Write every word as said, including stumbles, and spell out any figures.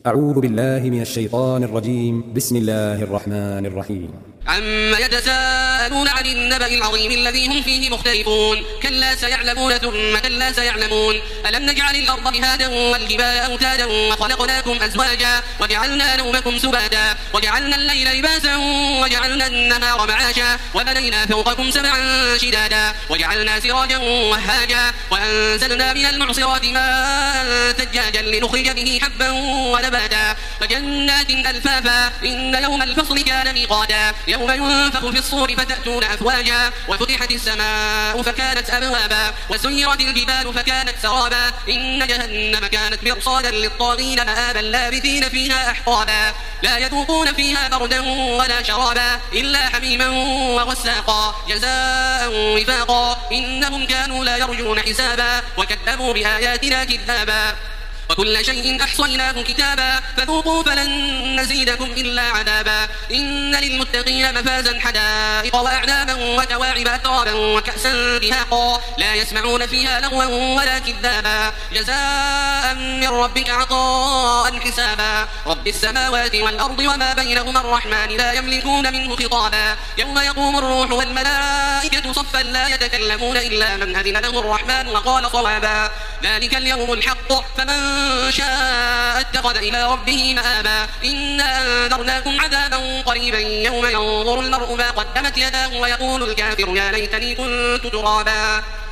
أعوذ بالله من الشيطان الرجيم. بسم الله الرحمن الرحيم. عما يتساءلون عن النبأ العظيم الذي هم فيه مختلفون كلا سيعلمون ثم كلا سيعلمون ألم نجعل الأرض مهادا والجبال أوتادا وخلقناكم أزواجا وجعلنا نومكم سباتا وجعلنا الليل لباسا وجعلنا النهار معاشا وبنينا فوقكم سبعا شدادا وجعلنا سراجا وهاجا وأنزلنا من المعصرات ماء ثجاجا لنخرج به حبا ونباتا وجنات ألفافا إن يوم الفصل كان ميقاتا يوم ينفخ في الصور فتأتون أفواجا وفتحت السماء فكانت أبوابا وسيرت الجبال فكانت سرابا إن جهنم كانت مرصادا للطاغين مآبا لابثين فيها أحقابا لا يذوقون فيها بردا ولا شرابا إلا حميما وغساقا جزاء وفاقا إنهم كانوا لا يرجون حسابا وكذبوا بآياتنا كذابا وكل شيء أحصيناه كتابا فذوقوا فلن نزيدكم إلا عذابا إن للمتقين مفازا حدائق وأعنابا وكواعب أترابا وكأسا دهاقا لا يسمعون فيها لغوا ولا كذابا جزاء من ربك عطاء حسابا رب السماوات والأرض وما بينهما الرحمن لا يملكون منه خطابا يوم يقوم الروح والملائكة صفا لا يتكلمون إلا من أذن له الرحمن وقال صوابا ذلك اليوم الحق فمن شاء اتخذ إلى ربه مآبا إنا أنذرناكم عذابا قريبا يوم ينظر المرء ما قدمت يداه ويقول الكافر يا ليتني كنت ترابا.